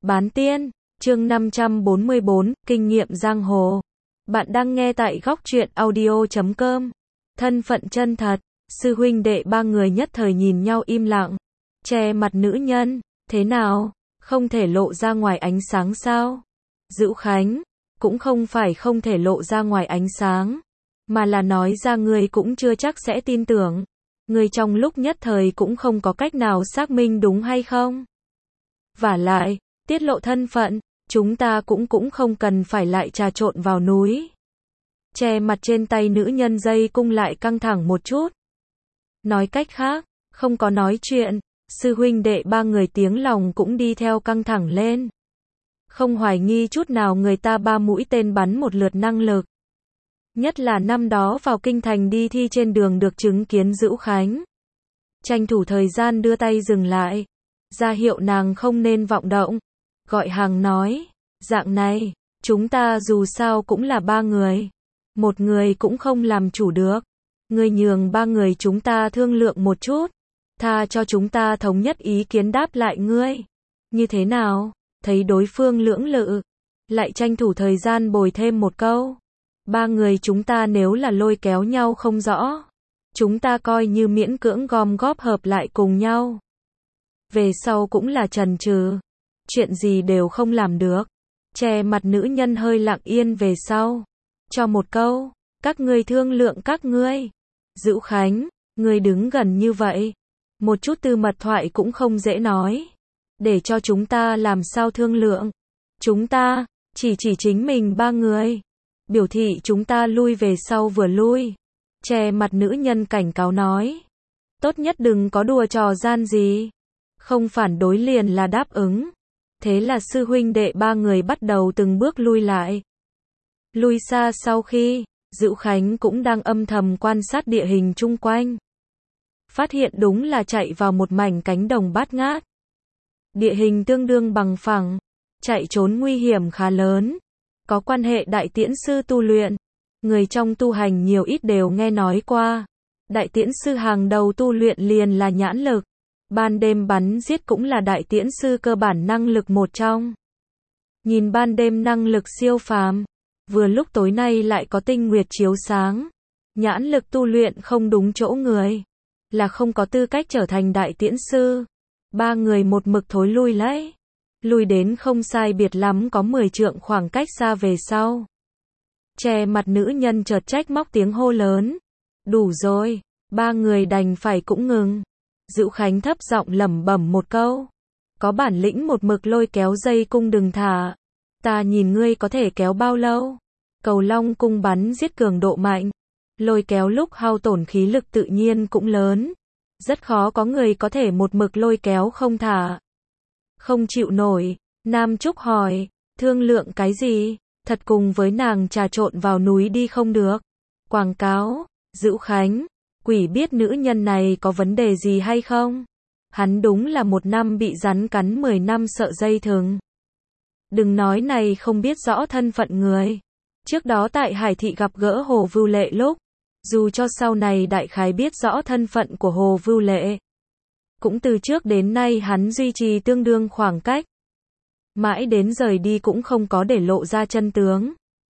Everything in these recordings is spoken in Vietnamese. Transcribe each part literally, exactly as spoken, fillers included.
Bán tiên, chương năm trăm bốn mươi bốn, kinh nghiệm giang hồ. Bạn đang nghe tại góc truyện audio chấm com. Thân phận chân thật, sư huynh đệ ba người nhất thời nhìn nhau im lặng. Che mặt nữ nhân, thế nào, không thể lộ ra ngoài ánh sáng sao? Dữu Khánh, cũng không phải không thể lộ ra ngoài ánh sáng, mà là nói ra người cũng chưa chắc sẽ tin tưởng. Người trong lúc nhất thời cũng không có cách nào xác minh đúng hay không. Vả lại, tiết lộ thân phận, chúng ta cũng cũng không cần phải lại trà trộn vào núi. Che mặt trên tay nữ nhân dây cung lại căng thẳng một chút. Nói cách khác, không có nói chuyện, sư huynh đệ ba người tiếng lòng cũng đi theo căng thẳng lên. Không hoài nghi chút nào người ta ba mũi tên bắn một lượt năng lực. Nhất là năm đó vào kinh thành đi thi trên đường được chứng kiến Dữu Khánh. Tranh thủ thời gian đưa tay dừng lại, ra hiệu nàng không nên vọng động. Gọi hàng nói, dạng này, chúng ta dù sao cũng là ba người. Một người cũng không làm chủ được. Ngươi nhường ba người chúng ta thương lượng một chút. Tha cho chúng ta thống nhất ý kiến đáp lại ngươi. Như thế nào? Thấy đối phương lưỡng lự, lại tranh thủ thời gian bồi thêm một câu. Ba người chúng ta nếu là lôi kéo nhau không rõ, chúng ta coi như miễn cưỡng gom góp hợp lại cùng nhau. Về sau cũng là trần trừ, chuyện gì đều không làm được. Che mặt nữ nhân hơi lặng yên về sau, cho một câu, các ngươi thương lượng các ngươi. Dữu Khánh, ngươi đứng gần như vậy, một chút tư mật thoại cũng không dễ nói. Để cho chúng ta làm sao thương lượng? Chúng ta, chỉ chỉ chính mình ba người. Biểu thị chúng ta lui về sau vừa lui. Che mặt nữ nhân cảnh cáo nói. Tốt nhất đừng có đùa trò gian gì. Không phản đối liền là đáp ứng. Thế là sư huynh đệ ba người bắt đầu từng bước lui lại. Lui xa sau khi, Dữu Khánh cũng đang âm thầm quan sát địa hình chung quanh. Phát hiện đúng là chạy vào một mảnh cánh đồng bát ngát. Địa hình tương đương bằng phẳng, chạy trốn nguy hiểm khá lớn. Có quan hệ đại tiễn sư tu luyện. Người trong tu hành nhiều ít đều nghe nói qua. Đại tiễn sư hàng đầu tu luyện liền là nhãn lực. Ban đêm bắn giết cũng là đại tiễn sư cơ bản năng lực một trong. Nhìn ban đêm năng lực siêu phàm. Vừa lúc tối nay lại có tinh nguyệt chiếu sáng. Nhãn lực tu luyện không đúng chỗ người. Là không có tư cách trở thành đại tiễn sư. Ba người một mực thối lui lấy. Lui đến không sai biệt lắm có mười trượng khoảng cách xa về sau. Che mặt nữ nhân chợt trách móc tiếng hô lớn. Đủ rồi, ba người đành phải cũng ngừng. Dữu Khánh thấp giọng lẩm bẩm một câu. Có bản lĩnh một mực lôi kéo dây cung đừng thả. Ta nhìn ngươi có thể kéo bao lâu. Cầu long cung bắn giết cường độ mạnh. Lôi kéo lúc hao tổn khí lực tự nhiên cũng lớn. Rất khó có người có thể một mực lôi kéo không thả. Không chịu nổi, Nam Trúc hỏi, thương lượng cái gì, thật cùng với nàng trà trộn vào núi đi không được. Quảng cáo, Dữu Khánh, quỷ biết nữ nhân này có vấn đề gì hay không. Hắn đúng là một năm bị rắn cắn mười năm sợ dây thừng. Đừng nói này không biết rõ thân phận người. Trước đó tại Hải Thị gặp gỡ Hồ Vưu Lệ lúc, dù cho sau này đại khái biết rõ thân phận của Hồ Vưu Lệ. Cũng từ trước đến nay hắn duy trì tương đương khoảng cách. Mãi đến rời đi cũng không có để lộ ra chân tướng.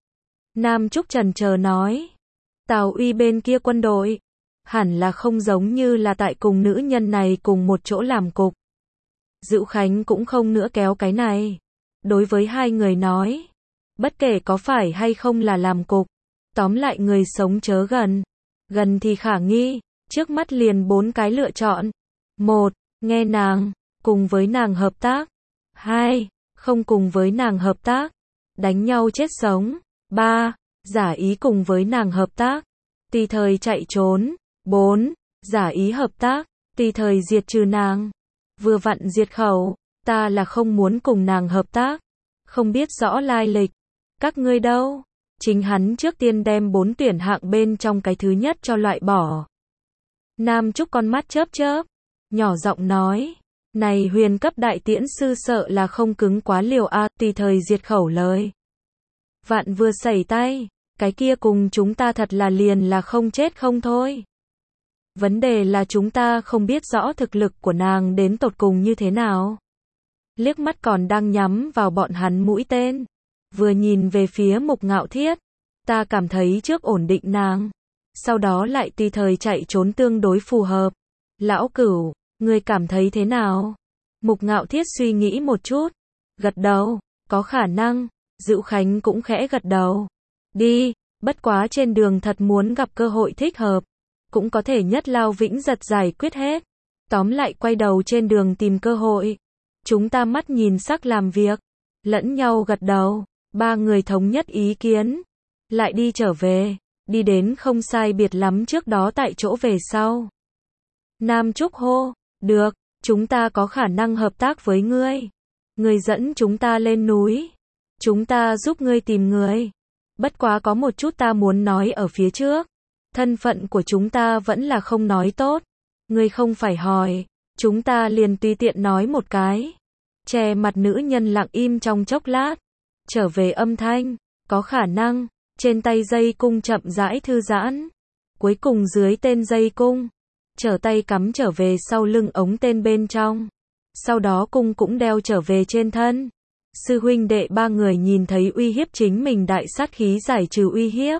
Nam Trúc chần chờ nói. Tào Uy bên kia quân đội. Hẳn là không giống như là tại cùng nữ nhân này cùng một chỗ làm cục. Dữu Khánh cũng không nữa kéo cái này. Đối với hai người nói. Bất kể có phải hay không là làm cục. Tóm lại người sống chớ gần. Gần thì khả nghi. Trước mắt liền bốn cái lựa chọn. Một, nghe nàng, cùng với nàng hợp tác. Hai, không cùng với nàng hợp tác, đánh nhau chết sống. Ba, giả ý cùng với nàng hợp tác, tùy thời chạy trốn. Bốn, giả ý hợp tác, tùy thời diệt trừ nàng. Vừa vặn diệt khẩu, ta là không muốn cùng nàng hợp tác. Không biết rõ lai lịch. Các ngươi đâu? Chính hắn trước tiên đem bốn tuyển hạng bên trong cái thứ nhất cho loại bỏ. Nam Trúc con mắt chớp chớp. Nhỏ giọng nói, này huyền cấp đại tiễn sư sợ là không cứng quá liều a, tùy thời diệt khẩu lời. Vạn vừa xảy tay, cái kia cùng chúng ta thật là liền là không chết không thôi. Vấn đề là chúng ta không biết rõ thực lực của nàng đến tột cùng như thế nào. liếc mắt còn đang nhắm vào bọn hắn mũi tên. Vừa nhìn về phía Mục Ngạo Thiết, ta cảm thấy trước ổn định nàng, sau đó lại tùy thời chạy trốn tương đối phù hợp. Lão Cửu, ngươi cảm thấy thế nào? Mục Ngạo Thiết suy nghĩ một chút, gật đầu, có khả năng. Dữu Khánh cũng khẽ gật đầu. Đi, bất quá trên đường thật muốn gặp cơ hội thích hợp, cũng có thể nhất lao vĩnh giật giải quyết hết. Tóm lại quay đầu trên đường tìm cơ hội. Chúng ta mắt nhìn sắc làm việc, lẫn nhau gật đầu, ba người thống nhất ý kiến. Lại đi trở về, đi đến không sai biệt lắm trước đó tại chỗ về sau. Nam Trúc hô, được, chúng ta có khả năng hợp tác với ngươi. Ngươi dẫn chúng ta lên núi, chúng ta giúp ngươi tìm người. Bất quá có một chút ta muốn nói ở phía trước. Thân phận của chúng ta vẫn là không nói tốt. Ngươi không phải hỏi, chúng ta liền tùy tiện nói một cái. Che mặt nữ nhân lặng im trong chốc lát. Trở về âm thanh, có khả năng. Trên tay dây cung chậm rãi thư giãn. Cuối cùng dưới tên dây cung, trở tay cắm trở về sau lưng ống tên bên trong. Sau đó cung cũng đeo trở về trên thân. Sư huynh đệ ba người nhìn thấy uy hiếp chính mình đại sát khí giải trừ uy hiếp,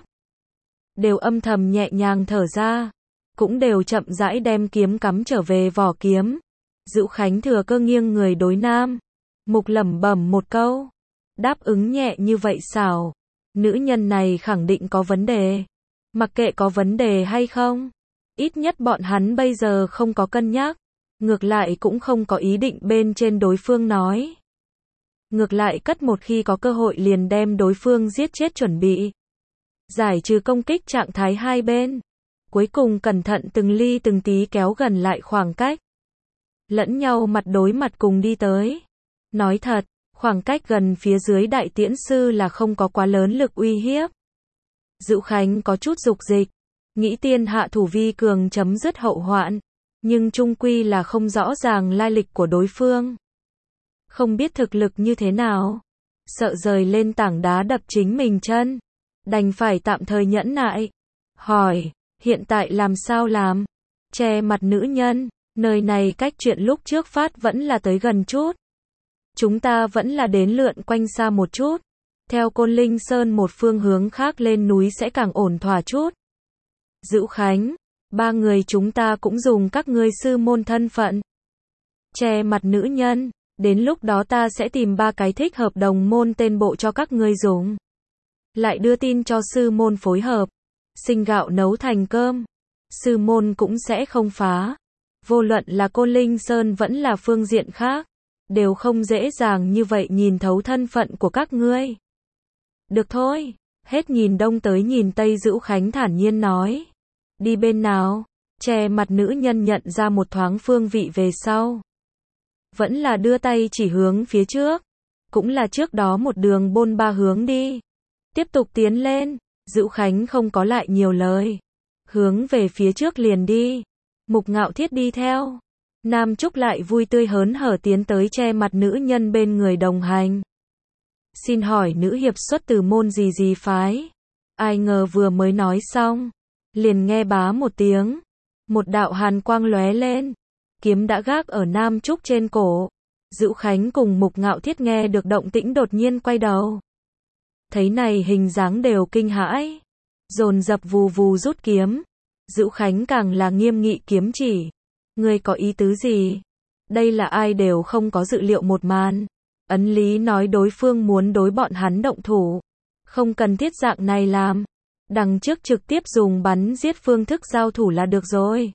đều âm thầm nhẹ nhàng thở ra, cũng đều chậm rãi đem kiếm cắm trở về vỏ kiếm. Dữu Khánh thừa cơ nghiêng người đối Nam Mục lẩm bẩm một câu, đáp ứng nhẹ như vậy xảo, nữ nhân này khẳng định có vấn đề. Mặc kệ có vấn đề hay không, ít nhất bọn hắn bây giờ không có cân nhắc, ngược lại cũng không có ý định bên trên đối phương nói. Ngược lại cất một khi có cơ hội liền đem đối phương giết chết chuẩn bị. Giải trừ công kích trạng thái hai bên. Cuối cùng cẩn thận từng ly từng tí kéo gần lại khoảng cách. Lẫn nhau mặt đối mặt cùng đi tới. Nói thật, khoảng cách gần phía dưới đại tiễn sư là không có quá lớn lực uy hiếp. Dữu Khánh có chút dục dịch, nghĩ tiên hạ thủ vi cường chấm dứt hậu hoạn, nhưng chung quy là không rõ ràng lai lịch của đối phương. Không biết thực lực như thế nào, sợ rời lên tảng đá đập chính mình chân, đành phải tạm thời nhẫn nại. Hỏi, hiện tại làm sao làm? Che mặt nữ nhân, nơi này cách chuyện lúc trước phát vẫn là tới gần chút. Chúng ta vẫn là đến lượn quanh xa một chút, theo Côn Linh Sơn một phương hướng khác lên núi sẽ càng ổn thỏa chút. Dữu Khánh, ba người chúng ta cũng dùng các ngươi sư môn thân phận. Che mặt nữ nhân, đến lúc đó ta sẽ tìm ba cái thích hợp đồng môn tên bộ cho các ngươi dùng. Lại đưa tin cho sư môn phối hợp, sinh gạo nấu thành cơm. Sư môn cũng sẽ không phá. Vô luận là Côn Linh Sơn vẫn là phương diện khác, đều không dễ dàng như vậy nhìn thấu thân phận của các ngươi. Được thôi, hết nhìn đông tới nhìn tây. Dữu Khánh thản nhiên nói. Đi bên nào? Che mặt nữ nhân nhận ra một thoáng phương vị về sau, vẫn là đưa tay chỉ hướng phía trước, cũng là trước đó một đường bôn ba hướng đi. Tiếp tục tiến lên. Dữu Khánh không có lại nhiều lời, hướng về phía trước liền đi. Mục Ngạo Thiết đi theo. Nam Trúc lại vui tươi hớn hở tiến tới che mặt nữ nhân bên người đồng hành. Xin hỏi nữ hiệp xuất từ môn gì gì phái? Ai ngờ vừa mới nói xong, liền nghe bá một tiếng, một đạo hàn quang lóe lên, kiếm đã gác ở Nam Trúc trên cổ. Dữu Khánh cùng Mục Ngạo Thiết nghe được động tĩnh đột nhiên quay đầu. Thấy này hình dáng đều kinh hãi, dồn dập vù vù rút kiếm. Dữu Khánh càng là nghiêm nghị kiếm chỉ. Ngươi có ý tứ gì? Đây là ai đều không có dự liệu một màn. Ấn lý nói đối phương muốn đối bọn hắn động thủ, không cần thiết dạng này làm. Đằng trước trực tiếp dùng bắn giết phương thức giao thủ là được rồi.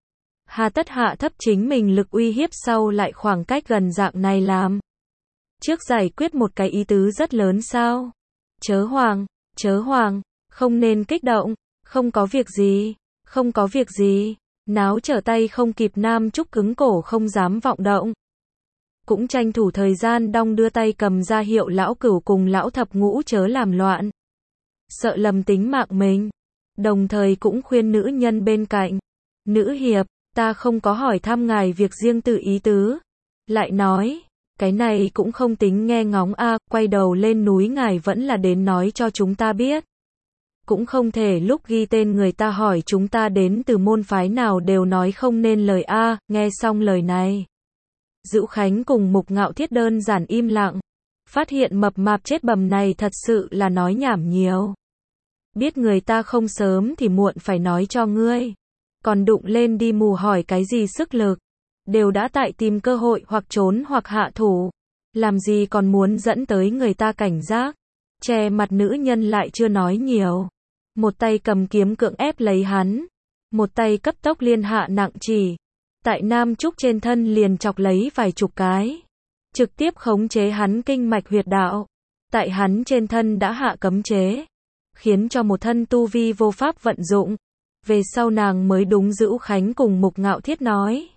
Hà tất hạ thấp chính mình lực uy hiếp sau lại khoảng cách gần dạng này làm. Trước giải quyết một cái ý tứ rất lớn sao? Chớ hoàng, chớ hoàng, không nên kích động, không có việc gì, không có việc gì. Náo trở tay không kịp. Nam Trúc cứng cổ không dám vọng động. Cũng tranh thủ thời gian đong đưa tay cầm ra hiệu lão cửu cùng lão thập ngũ chớ làm loạn, sợ lầm tính mạng mình. Đồng thời cũng khuyên nữ nhân bên cạnh. Nữ hiệp, ta không có hỏi thăm ngài việc riêng tự ý tứ. Lại nói, cái này cũng không tính nghe ngóng a, à, quay đầu lên núi ngài vẫn là đến nói cho chúng ta biết. Cũng không thể lúc ghi tên người ta hỏi chúng ta đến từ môn phái nào đều nói không nên lời a. À. Nghe xong lời này, Dữu Khánh cùng Mục Ngạo Thiết đơn giản im lặng. Phát hiện mập mạp chết bầm này thật sự là nói nhảm nhiều. Biết người ta không sớm thì muộn phải nói cho ngươi. Còn đụng lên đi mù hỏi cái gì sức lực. Đều đã tại tìm cơ hội hoặc trốn hoặc hạ thủ. Làm gì còn muốn dẫn tới người ta cảnh giác. Che mặt nữ nhân lại chưa nói nhiều. Một tay cầm kiếm cưỡng ép lấy hắn. Một tay cấp tốc liên hạ nặng chỉ. Tại Nam Trúc trên thân liền chọc lấy vài chục cái. Trực tiếp khống chế hắn kinh mạch huyệt đạo. Tại hắn trên thân đã hạ cấm chế. Khiến cho một thân tu vi vô pháp vận dụng. Về sau nàng mới đúng Dữu Khánh cùng Mục Ngạo Thiết nói.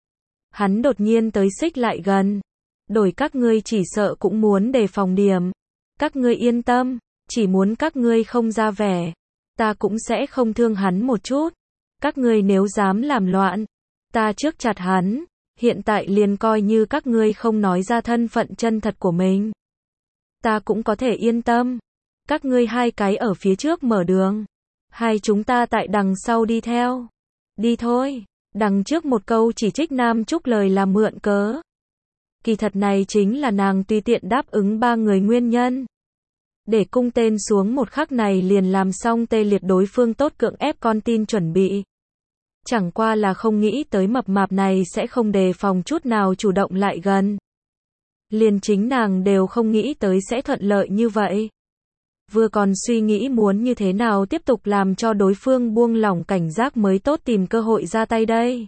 Hắn đột nhiên tới xích lại gần. Đổi các ngươi chỉ sợ cũng muốn đề phòng điểm. Các ngươi yên tâm, chỉ muốn các ngươi không ra vẻ. Ta cũng sẽ không thương hắn một chút. Các ngươi nếu dám làm loạn, ta trước chặt hắn. Hiện tại liền coi như các ngươi không nói ra thân phận chân thật của mình. Ta cũng có thể yên tâm. Các ngươi hai cái ở phía trước mở đường. Hai chúng ta tại đằng sau đi theo. Đi thôi. Đằng trước một câu chỉ trích Nam Trúc lời là mượn cớ. Kỳ thật này chính là nàng tùy tiện đáp ứng ba người nguyên nhân. Để cung tên xuống một khắc này liền làm xong tê liệt đối phương tốt cưỡng ép con tin chuẩn bị. Chẳng qua là không nghĩ tới mập mạp này sẽ không đề phòng chút nào chủ động lại gần. Liền chính nàng đều không nghĩ tới sẽ thuận lợi như vậy. Vừa còn suy nghĩ muốn như thế nào tiếp tục làm cho đối phương buông lỏng cảnh giác mới tốt tìm cơ hội ra tay đây.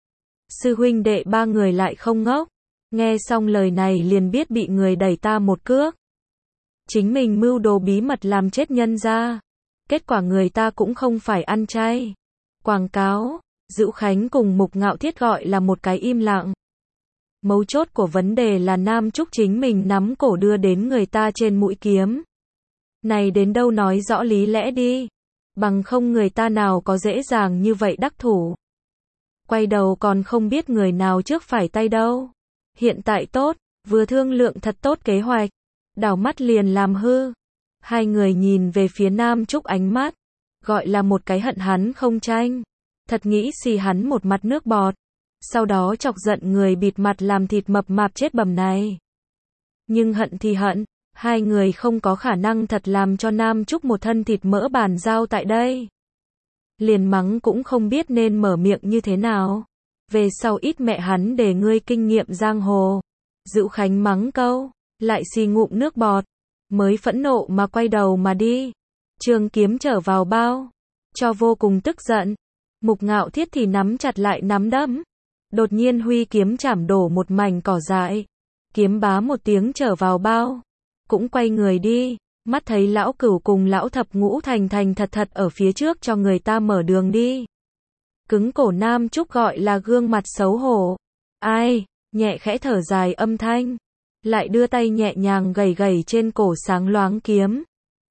Sư huynh đệ ba người lại không ngốc. Nghe xong lời này liền biết bị người đẩy ta một cước. Chính mình mưu đồ bí mật làm chết nhân ra. Kết quả người ta cũng không phải ăn chay. Quảng cáo, Dữu Khánh cùng Mục Ngạo Thiết gọi là một cái im lặng. Mấu chốt của vấn đề là Nam Trúc chính mình nắm cổ đưa đến người ta trên mũi kiếm. Này đến đâu nói rõ lý lẽ đi. Bằng không người ta nào có dễ dàng như vậy đắc thủ. Quay đầu còn không biết người nào trước phải tay đâu. Hiện tại tốt, vừa thương lượng thật tốt kế hoạch. Đảo mắt liền làm hư. Hai người nhìn về phía Nam Trúc ánh mắt. Gọi là một cái hận hắn không tranh. Thật nghĩ xì hắn một mặt nước bọt. Sau đó chọc giận người bịt mặt làm thịt mập mạp chết bầm này. Nhưng hận thì hận. Hai người không có khả năng thật làm cho Nam Trúc một thân thịt mỡ bàn giao tại đây. Liền mắng cũng không biết nên mở miệng như thế nào. Về sau ít mẹ hắn để ngươi kinh nghiệm giang hồ. Dữu Khánh mắng câu. Lại xì ngụm nước bọt. Mới phẫn nộ mà quay đầu mà đi. Trường kiếm trở vào bao. Cho vô cùng tức giận. Mục Ngạo Thiết thì nắm chặt lại nắm đấm. Đột nhiên huy kiếm chảm đổ một mảnh cỏ dại. Kiếm bá một tiếng trở vào bao. Cũng quay người đi. Mắt thấy lão cửu cùng lão thập ngũ thành thành thật thật ở phía trước cho người ta mở đường đi. Cứng cổ Nam Trúc gọi là gương mặt xấu hổ. Ai, nhẹ khẽ thở dài âm thanh. Lại đưa tay nhẹ nhàng gầy gầy trên cổ sáng loáng kiếm.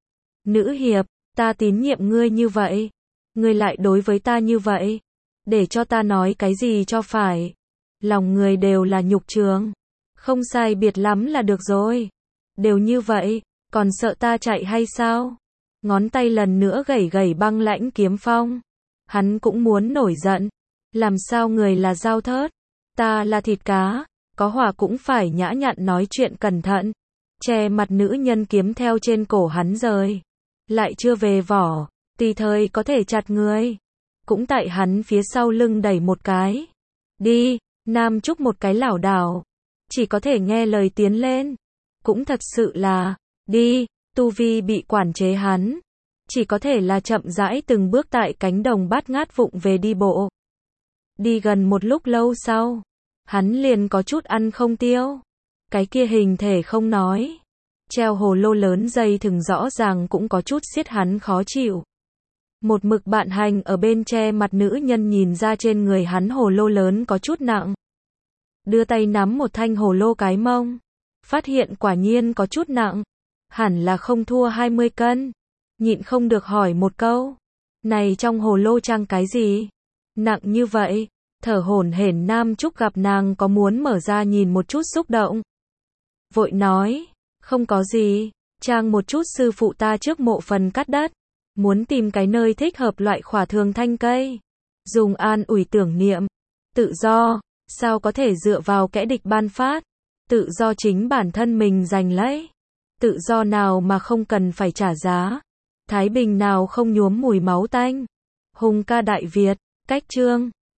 Nữ hiệp, ta tín nhiệm ngươi như vậy. Ngươi lại đối với ta như vậy. Để cho ta nói cái gì cho phải. Lòng người đều là nhục trường. Không sai biệt lắm là được rồi. Đều như vậy, còn sợ ta chạy hay sao? Ngón tay lần nữa gẩy gẩy băng lãnh kiếm phong. Hắn cũng muốn nổi giận. Làm sao người là dao thớt? Ta là thịt cá. Có hỏa cũng phải nhã nhặn nói chuyện cẩn thận. Che mặt nữ nhân kiếm theo trên cổ hắn rời. Lại chưa về vỏ. Tùy thời có thể chặt người. Cũng tại hắn phía sau lưng đẩy một cái. Đi, Nam Trúc một cái lảo đảo. Chỉ có thể nghe lời tiến lên. Cũng thật sự là, đi, tu vi bị quản chế hắn. Chỉ có thể là chậm rãi từng bước tại cánh đồng bát ngát vụng về đi bộ. Đi gần một lúc lâu sau. Hắn liền có chút ăn không tiêu. Cái kia hình thể không nói. Treo hồ lô lớn dây thừng rõ ràng cũng có chút siết hắn khó chịu. Một mực bạn hành ở bên che mặt nữ nhân nhìn ra trên người hắn hồ lô lớn có chút nặng. Đưa tay nắm một thanh hồ lô cái mông. Phát hiện quả nhiên có chút nặng. Hẳn là không thua hai mươi cân. Nhịn không được hỏi một câu. Này trong hồ lô trang cái gì? Nặng như vậy. Thở hổn hển Nam Trúc gặp nàng có muốn mở ra nhìn một chút xúc động. Vội nói. Không có gì. Trang một chút sư phụ ta trước mộ phần cắt đất. Muốn tìm cái nơi thích hợp loại khỏa thường thanh cây. Dùng an ủi tưởng niệm. Tự do. Sao có thể dựa vào kẻ địch ban phát? Tự do chính bản thân mình giành lấy. Tự do nào mà không cần phải trả giá? Thái bình nào không nhuốm mùi máu tanh? Hùng ca Đại Việt, cách chương